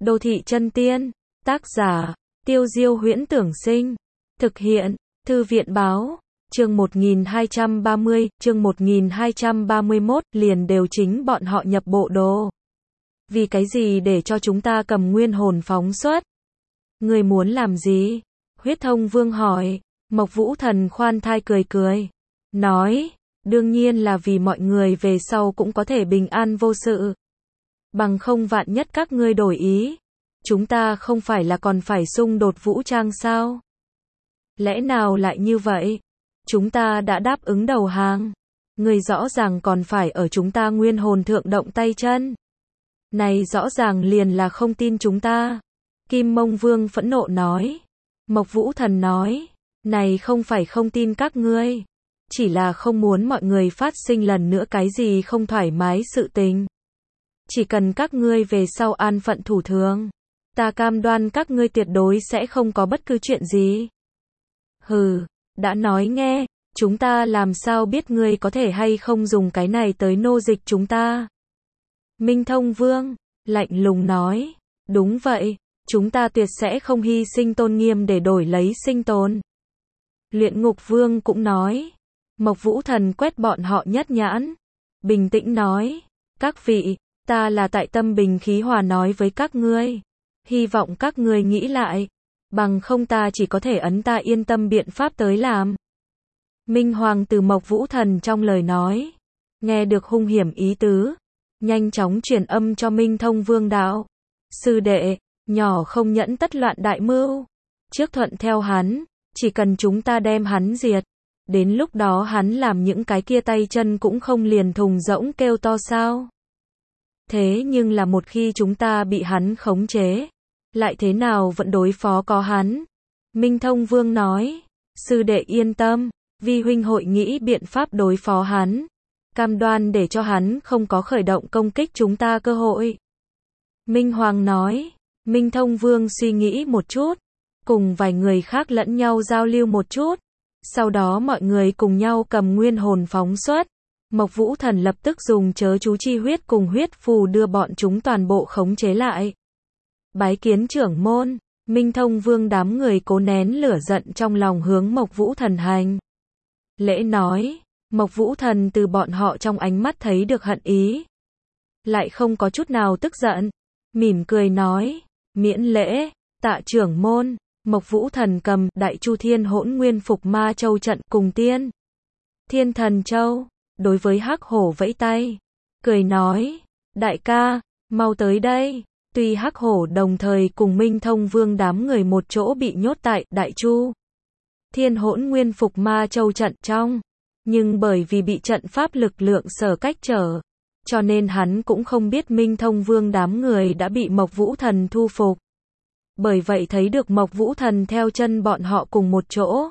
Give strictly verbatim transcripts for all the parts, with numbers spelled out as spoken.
Đô thị chân tiên, tác giả, Tiêu Diêu Huyễn Tưởng Sinh, thực hiện, Thư viện báo, chương một nghìn hai trăm ba mươi, chương một nghìn hai trăm ba mươi mốt, liền đều chính bọn họ nhập bộ đồ. Vì cái gì để cho chúng ta cầm nguyên hồn phóng xuất? Người muốn làm gì? Huyết Thông Vương hỏi. Mộc Vũ Thần khoan thai cười cười, nói, đương nhiên là vì mọi người về sau cũng có thể bình an vô sự. Bằng không vạn nhất các ngươi đổi ý, chúng ta không phải là còn phải xung đột vũ trang sao? Lẽ nào lại như vậy? Chúng ta đã đáp ứng đầu hàng. Ngươi rõ ràng còn phải ở chúng ta nguyên hồn thượng động tay chân. Này rõ ràng liền là không tin chúng ta. Kim Mông Vương phẫn nộ nói. Mộc Vũ Thần nói, này không phải không tin các ngươi, chỉ là không muốn mọi người phát sinh lần nữa cái gì không thoải mái sự tình. Chỉ cần các ngươi về sau an phận thủ thường, ta cam đoan các ngươi tuyệt đối sẽ không có bất cứ chuyện gì. Hừ, đã nói nghe, chúng ta làm sao biết ngươi có thể hay không dùng cái này tới nô dịch chúng ta? Minh Thông Vương lạnh lùng nói, đúng vậy, chúng ta tuyệt sẽ không hy sinh tôn nghiêm để đổi lấy sinh tồn. Luyện Ngục Vương cũng nói. Mộc Vũ Thần quét bọn họ nhất nhãn, bình tĩnh nói, các vị, ta là tại tâm bình khí hòa nói với các ngươi, hy vọng các ngươi nghĩ lại, bằng không ta chỉ có thể ấn ta yên tâm biện pháp tới làm. Minh Hoàng từ Mộc Vũ Thần trong lời nói, nghe được hung hiểm ý tứ, nhanh chóng truyền âm cho Minh Thông Vương đạo, sư đệ, nhỏ không nhẫn tất loạn đại mưu, trước thuận theo hắn, chỉ cần chúng ta đem hắn diệt, đến lúc đó hắn làm những cái kia tay chân cũng không liền thùng rỗng kêu to sao. Thế nhưng là một khi chúng ta bị hắn khống chế, lại thế nào vẫn đối phó có hắn? Minh Thông Vương nói, sư đệ yên tâm, vi huynh hội nghĩ biện pháp đối phó hắn, cam đoan để cho hắn không có khởi động công kích chúng ta cơ hội. Minh Hoàng nói, Minh Thông Vương suy nghĩ một chút, cùng vài người khác lẫn nhau giao lưu một chút. Sau đó mọi người cùng nhau cầm nguyên hồn phóng xuất. Mộc Vũ Thần lập tức dùng chớ chú chi huyết cùng huyết phù đưa bọn chúng toàn bộ khống chế lại. Bái kiến trưởng môn, Minh Thông Vương đám người cố nén lửa giận trong lòng hướng Mộc Vũ Thần hành lễ nói. Mộc Vũ Thần từ bọn họ trong ánh mắt thấy được hận ý, lại không có chút nào tức giận, mỉm cười nói, miễn lễ, tạ trưởng môn. Mộc Vũ Thần cầm Đại Chu Thiên Hỗn Nguyên Phục Ma Châu trận cùng Tiên Thiên Thần Châu, đối với Hắc Hổ vẫy tay, cười nói, đại ca, mau tới đây. Tuy Hắc Hổ đồng thời cùng Minh Thông Vương đám người một chỗ bị nhốt tại Đại Chu Thiên Hỗn Nguyên Phục Ma Châu trận trong, nhưng bởi vì bị trận pháp lực lượng sở cách trở, cho nên hắn cũng không biết Minh Thông Vương đám người đã bị Mộc Vũ Thần thu phục. Bởi vậy thấy được Mộc Vũ Thần theo chân bọn họ cùng một chỗ,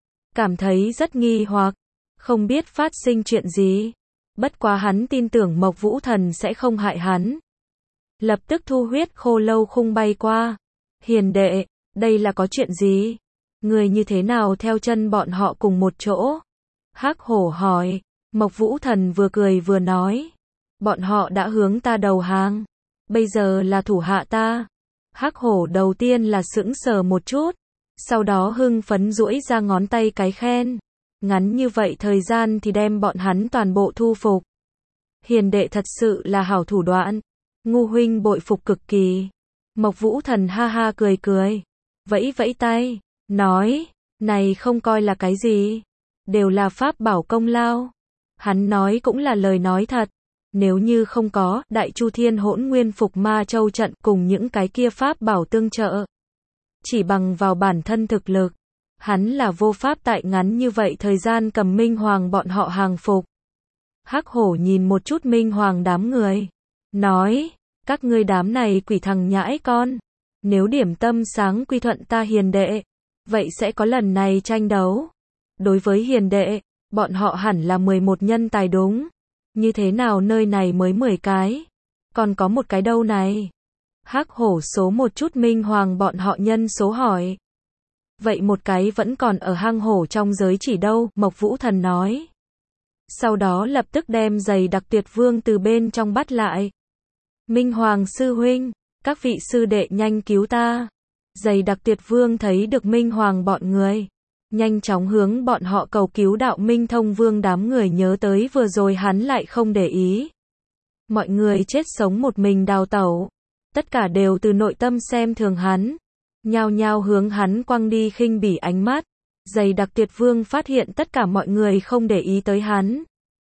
cảm thấy rất nghi hoặc, không biết phát sinh chuyện gì. Bất quá hắn tin tưởng Mộc Vũ Thần sẽ không hại hắn. Lập tức thu huyết khô lâu khung bay qua. Hiền đệ, đây là có chuyện gì? Người như thế nào theo chân bọn họ cùng một chỗ? Hắc Hổ hỏi. Mộc Vũ Thần vừa cười vừa nói, bọn họ đã hướng ta đầu hàng, bây giờ là thủ hạ ta. Hắc Hổ đầu tiên là sững sờ một chút, sau đó hưng phấn duỗi ra ngón tay cái khen, ngắn như vậy thời gian thì đem bọn hắn toàn bộ thu phục. Hiền đệ thật sự là hảo thủ đoạn, ngu huynh bội phục cực kỳ. Mộc Vũ Thần ha ha cười cười, vẫy vẫy tay, nói, này không coi là cái gì, đều là pháp bảo công lao. Hắn nói cũng là lời nói thật. Nếu như không có Đại Chu Thiên Hỗn Nguyên Phục Ma Châu trận cùng những cái kia pháp bảo tương trợ, chỉ bằng vào bản thân thực lực, hắn là vô pháp tại ngắn như vậy thời gian cầm Minh Hoàng bọn họ hàng phục. Hắc Hổ nhìn một chút Minh Hoàng đám người, nói, các ngươi đám này quỷ thằng nhãi con, nếu điểm tâm sáng quy thuận ta hiền đệ, vậy sẽ có lần này tranh đấu. Đối với hiền đệ, bọn họ hẳn là mười một nhân tài đúng. Như thế nào nơi này mới mười cái? Còn có một cái đâu này? Hắc Hổ số một chút Minh Hoàng bọn họ nhân số hỏi. Vậy một cái vẫn còn ở hang hổ trong giới chỉ đâu? Mộc Vũ Thần nói. Sau đó lập tức đem giày đặc tuyệt vương từ bên trong bắt lại. Minh Hoàng sư huynh, Các vị sư đệ nhanh cứu ta. Dày đặc Tuyệt Vương thấy được Minh Hoàng bọn người, nhanh chóng hướng bọn họ cầu cứu. Đạo Minh Thông Vương đám người nhớ tới vừa rồi hắn lại không để ý. Mọi người chết sống một mình đào tẩu. Tất cả đều từ nội tâm xem thường hắn, nhao nhao hướng hắn quăng đi khinh bỉ ánh mắt. Dày đặc Tuyệt Vương phát hiện tất cả mọi người không để ý tới hắn,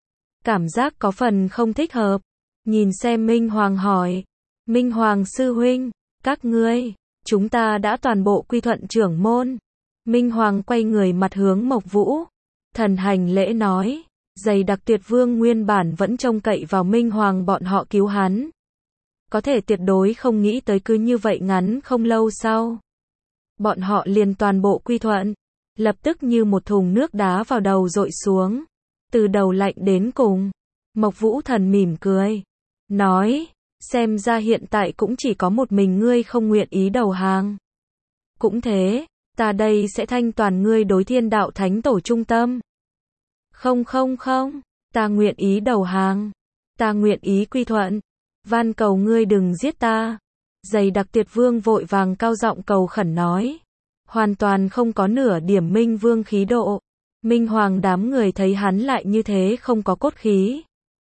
cảm giác có phần không thích hợp. Nhìn xem Minh Hoàng hỏi, Minh Hoàng sư huynh, các ngươi, chúng ta đã toàn bộ quy thuận trưởng môn. Minh Hoàng quay người mặt hướng Mộc Vũ Thần hành lễ nói. Dày đặc Tuyệt Vương nguyên bản vẫn trông cậy vào Minh Hoàng bọn họ cứu hắn, có thể tuyệt đối không nghĩ tới cứ như vậy ngắn không lâu sau, bọn họ liền toàn bộ quy thuận. Lập tức như một thùng nước đá vào đầu dội xuống, từ đầu lạnh đến cùng. Mộc Vũ Thần mỉm cười, nói, xem ra hiện tại cũng chỉ có một mình ngươi không nguyện ý đầu hàng. Cũng thế, ta đây sẽ thanh toàn ngươi đối Thiên Đạo Thánh Tổ trung tâm. Không không không, ta nguyện ý đầu hàng, ta nguyện ý quy thuận, van cầu ngươi đừng giết ta. Dày đặc Tuyệt Vương vội vàng cao giọng cầu khẩn nói, hoàn toàn không có nửa điểm Minh Vương khí độ. Minh Hoàng đám người thấy hắn lại như thế không có cốt khí,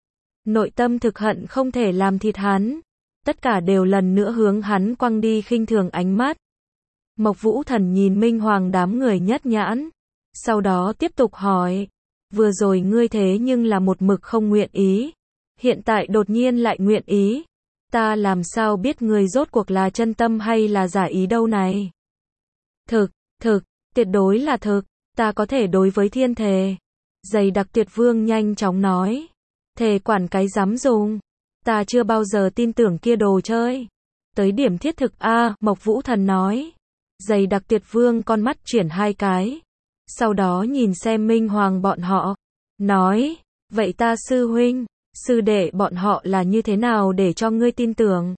nội tâm thực hận không thể làm thịt hắn, tất cả đều lần nữa hướng hắn quăng đi khinh thường ánh mắt. Mộc Vũ Thần nhìn Minh Hoàng đám người nhất nhãn, sau đó tiếp tục hỏi, vừa rồi ngươi thế nhưng là một mực không nguyện ý, hiện tại đột nhiên lại nguyện ý, ta làm sao biết ngươi rốt cuộc là chân tâm hay là giả ý đâu này? Thực, thực, tuyệt đối là thực, ta có thể đối với thiên thề. Dày đặc Tuyệt Vương nhanh chóng nói, thề quản cái dám dùng, ta chưa bao giờ tin tưởng kia đồ chơi. Tới điểm thiết thực a, à, Mộc Vũ Thần nói. Dày đặc Tuyệt Vương con mắt chuyển hai cái, sau đó nhìn xem Minh Hoàng bọn họ, nói, vậy ta sư huynh, sư đệ bọn họ là như thế nào để cho ngươi tin tưởng?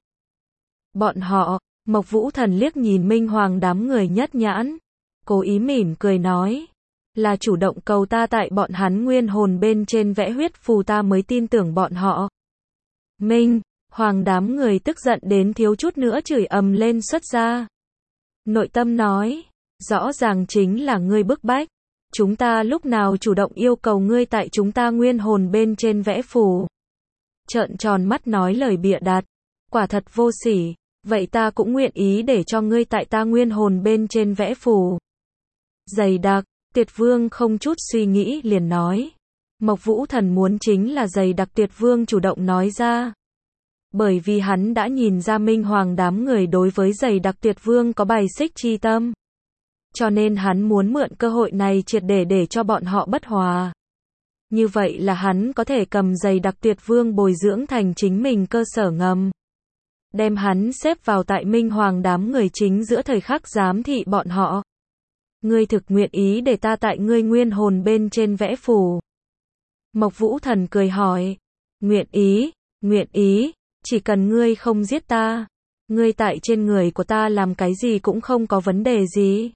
Bọn họ, Mộc Vũ Thần liếc nhìn Minh Hoàng đám người nhất nhãn, cố ý mỉm cười nói, là chủ động cầu ta tại bọn hắn nguyên hồn bên trên vẽ huyết phù ta mới tin tưởng bọn họ. Minh Hoàng đám người tức giận đến thiếu chút nữa chửi ầm lên xuất ra. Nội tâm nói, rõ ràng chính là ngươi bức bách, chúng ta lúc nào chủ động yêu cầu ngươi tại chúng ta nguyên hồn bên trên vẽ phù. Trợn tròn mắt nói lời bịa đặt, quả thật vô sỉ, vậy ta cũng nguyện ý để cho ngươi tại ta nguyên hồn bên trên vẽ phù. Dày đặc Tuyệt Vương không chút suy nghĩ liền nói, Mộc Vũ Thần muốn chính là dày đặc Tuyệt Vương chủ động nói ra. Bởi vì hắn đã nhìn ra Minh Hoàng đám người đối với dày đặc Tuyệt Vương có bài xích chi tâm, cho nên hắn muốn mượn cơ hội này triệt để để cho bọn họ bất hòa. Như vậy là hắn có thể cầm dày đặc Tuyệt Vương bồi dưỡng thành chính mình cơ sở ngầm, đem hắn xếp vào tại Minh Hoàng đám người chính giữa thời khắc giám thị bọn họ. Ngươi thực nguyện ý để ta tại ngươi nguyên hồn bên trên vẽ phù? Mộc Vũ Thần cười hỏi, nguyện ý, nguyện ý, chỉ cần ngươi không giết ta, ngươi tại trên người của ta làm cái gì cũng không có vấn đề gì.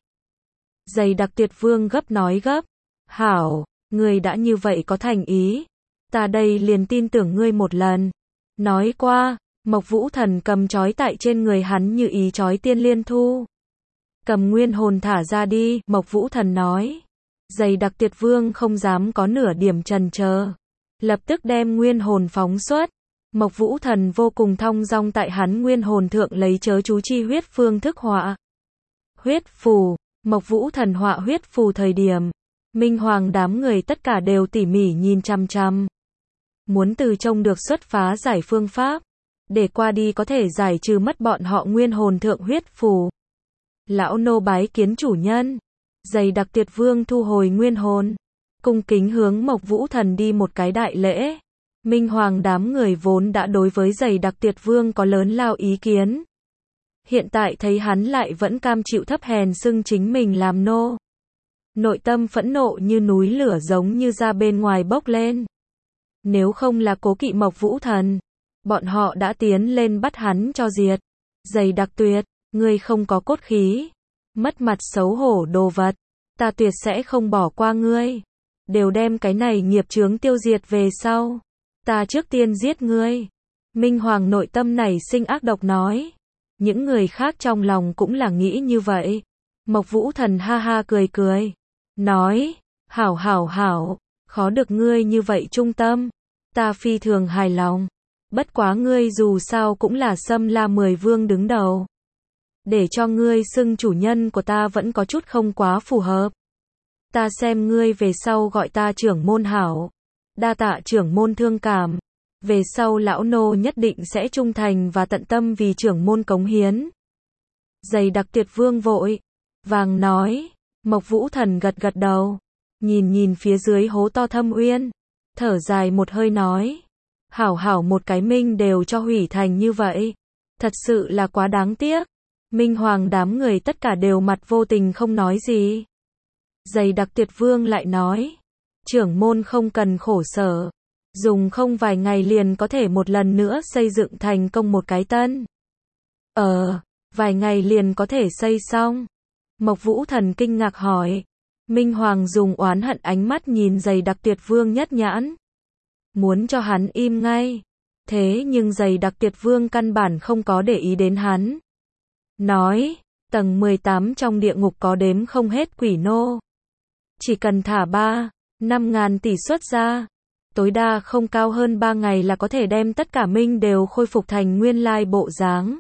Dày đặc Tuyệt Vương gấp nói gấp, hảo, ngươi đã như vậy có thành ý, ta đây liền tin tưởng ngươi một lần. Nói qua, Mộc Vũ Thần cầm trói tại trên người hắn như ý trói tiên liên thu. Cầm nguyên hồn thả ra đi, Mộc Vũ Thần nói. Dày đặc Tuyệt Vương không dám có nửa điểm chần chờ, lập tức đem nguyên hồn phóng xuất. Mộc Vũ Thần vô cùng thong dong tại hắn nguyên hồn thượng lấy chớ chú chi huyết phương thức họa huyết phù. Mộc Vũ Thần họa huyết phù thời điểm, Minh Hoàng đám người tất cả đều tỉ mỉ nhìn chăm chăm, muốn từ trông được xuất phá giải phương pháp, để qua đi có thể giải trừ mất bọn họ nguyên hồn thượng huyết phù. Lão nô bái kiến chủ nhân. Dày đặc Tuyệt Vương thu hồi nguyên hồn, cung kính hướng Mộc Vũ Thần đi một cái đại lễ. Minh Hoàng đám người vốn đã đối với dày đặc Tuyệt Vương có lớn lao ý kiến, hiện tại thấy hắn lại vẫn cam chịu thấp hèn xưng chính mình làm nô, nội tâm phẫn nộ như núi lửa giống như ra bên ngoài bốc lên. Nếu không là cố kỵ Mộc Vũ Thần, bọn họ đã tiến lên bắt hắn cho diệt. Dày đặc Tuyệt, ngươi không có cốt khí, mất mặt xấu hổ đồ vật, ta tuyệt sẽ không bỏ qua ngươi, đều đem cái này nghiệp chướng tiêu diệt về sau, ta trước tiên giết ngươi. Minh Hoàng nội tâm này sinh ác độc nói, Những người khác trong lòng cũng là nghĩ như vậy. Mộc Vũ Thần ha ha cười cười. Nói, hảo hảo hảo, khó được ngươi như vậy trung tâm. Ta phi thường hài lòng. Bất quá ngươi dù sao cũng là Sâm La mười vương đứng đầu. Để cho ngươi xưng chủ nhân của ta vẫn có chút không quá phù hợp. Ta xem ngươi về sau gọi ta trưởng môn hảo. Đa tạ trưởng môn thương cảm. Về sau lão nô nhất định sẽ trung thành và tận tâm vì trưởng môn cống hiến. Dày đặc Tuyệt Vương vội vàng nói. Mộc Vũ Thần gật gật đầu. Nhìn nhìn phía dưới hố to thâm uyên. Thở dài một hơi nói. Hảo hảo một cái Minh đều cho hủy thành như vậy. Thật sự là quá đáng tiếc. Minh Hoàng đám người tất cả đều mặt vô tình không nói gì. Dày đặc Tuyệt Vương lại nói. Trưởng môn không cần khổ sở. Dùng không vài ngày liền có thể một lần nữa xây dựng thành công một cái tân. Ờ, vài ngày liền có thể xây xong. Mộc Vũ Thần kinh ngạc hỏi. Minh Hoàng dùng oán hận ánh mắt nhìn dày đặc Tuyệt Vương nhất nhãn. Muốn cho hắn im ngay. Thế nhưng dày đặc Tuyệt Vương căn bản không có để ý đến hắn. Nói, tầng mười tám trong địa ngục có đếm không hết quỷ nô. Chỉ cần thả ba, năm ngàn tỷ xuất ra. Tối đa không cao hơn ba ngày là có thể đem tất cả Minh đều khôi phục thành nguyên lai bộ dáng.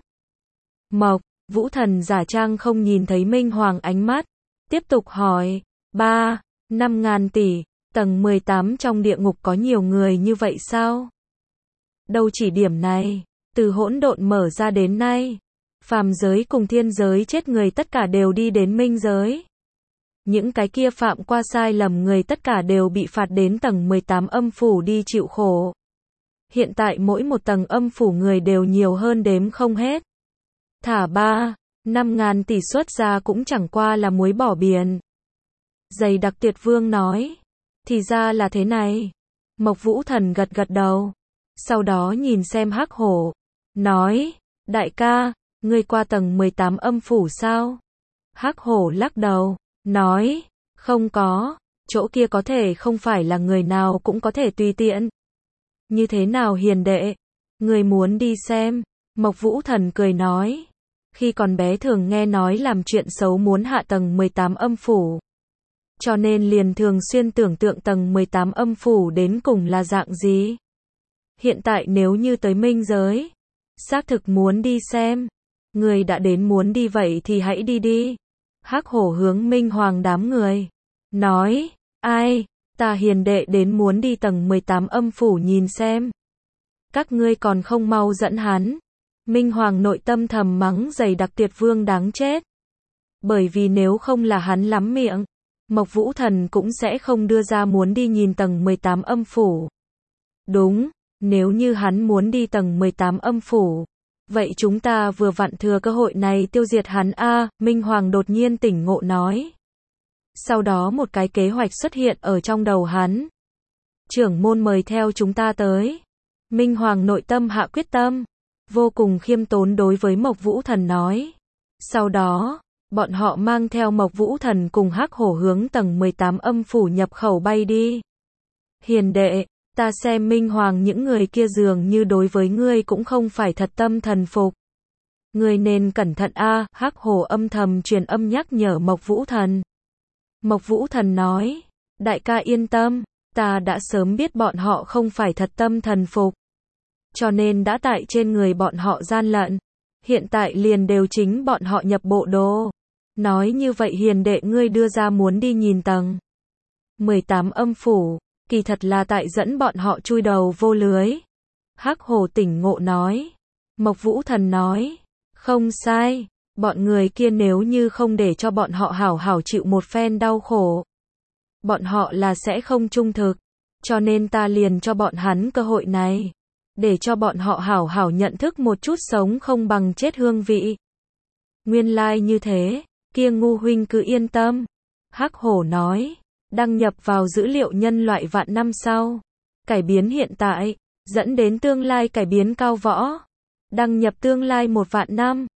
Mộc Vũ Thần giả trang không nhìn thấy Minh Hoàng ánh mắt. Tiếp tục hỏi, ba, năm ngàn tỷ, tầng mười tám trong địa ngục có nhiều người như vậy sao? Đâu chỉ điểm này, từ hỗn độn mở ra đến nay, phàm giới cùng thiên giới chết người tất cả đều đi đến minh giới. Những cái kia phạm qua sai lầm người tất cả đều bị phạt đến tầng mười tám âm phủ đi chịu khổ. Hiện tại mỗi một tầng âm phủ người đều nhiều hơn đếm không hết. Thả ba, năm ngàn tỷ xuất ra cũng chẳng qua là muối bỏ biển. Dày đặc Tuyệt Vương nói. Thì ra là thế này. Mộc Vũ Thần gật gật đầu. Sau đó nhìn xem Hắc Hổ. Nói, đại ca, ngươi qua tầng mười tám âm phủ sao? Hắc Hổ lắc đầu. Nói, không có, chỗ kia có thể không phải là người nào cũng có thể tùy tiện. Như thế nào hiền đệ? Người muốn đi xem. Mộc Vũ Thần cười nói. Khi còn bé thường nghe nói làm chuyện xấu muốn hạ tầng mười tám âm phủ. Cho nên liền thường xuyên tưởng tượng tầng mười tám âm phủ đến cùng là dạng gì. Hiện tại nếu như tới minh giới, xác thực muốn đi xem. Người đã đến muốn đi vậy thì hãy đi đi. Hắc Hổ hướng Minh Hoàng đám người. Nói, ai, ta hiền đệ đến muốn đi tầng mười tám âm phủ nhìn xem. Các ngươi còn không mau dẫn hắn. Minh Hoàng nội tâm thầm mắng dày đặc Tuyệt Vương đáng chết. Bởi vì nếu không là hắn lắm miệng, Mộc Vũ Thần cũng sẽ không đưa ra muốn đi nhìn tầng mười tám âm phủ. Đúng, nếu như hắn muốn đi tầng mười tám âm phủ, vậy chúng ta vừa vặn thừa cơ hội này tiêu diệt hắn a. Minh Hoàng đột nhiên tỉnh ngộ nói. Sau đó một cái kế hoạch xuất hiện ở trong đầu hắn. Trưởng môn mời theo chúng ta tới. Minh Hoàng nội tâm hạ quyết tâm, vô cùng khiêm tốn đối với Mộc Vũ Thần nói. Sau đó, bọn họ mang theo Mộc Vũ Thần cùng Hắc Hổ hướng tầng mười tám âm phủ nhập khẩu bay đi. Hiền đệ, ta xem Minh Hoàng những người kia dường như đối với ngươi cũng không phải thật tâm thần phục. Ngươi nên cẩn thận a. Hắc Hổ âm thầm truyền âm nhắc nhở Mộc Vũ Thần. Mộc Vũ Thần nói, đại ca yên tâm, ta đã sớm biết bọn họ không phải thật tâm thần phục. Cho nên đã tại trên người bọn họ gian lận. Hiện tại liền đều chính bọn họ nhập bộ đồ. Nói như vậy hiền đệ ngươi đưa ra muốn đi nhìn tầng mười tám âm phủ, kỳ thật là tại dẫn bọn họ chui đầu vô lưới. Hắc Hổ tỉnh ngộ nói. Mộc Vũ Thần nói, không sai, bọn người kia nếu như không để cho bọn họ hảo hảo chịu một phen đau khổ, bọn họ là sẽ không trung thực, cho nên ta liền cho bọn hắn cơ hội này, để cho bọn họ hảo hảo nhận thức một chút sống không bằng chết hương vị. Nguyên lai like như thế, kia ngu huynh cứ yên tâm. Hắc Hổ nói, đăng nhập vào dữ liệu nhân loại vạn năm sau, cải biến hiện tại, dẫn đến tương lai cải biến cao võ. Đăng nhập tương lai một vạn năm,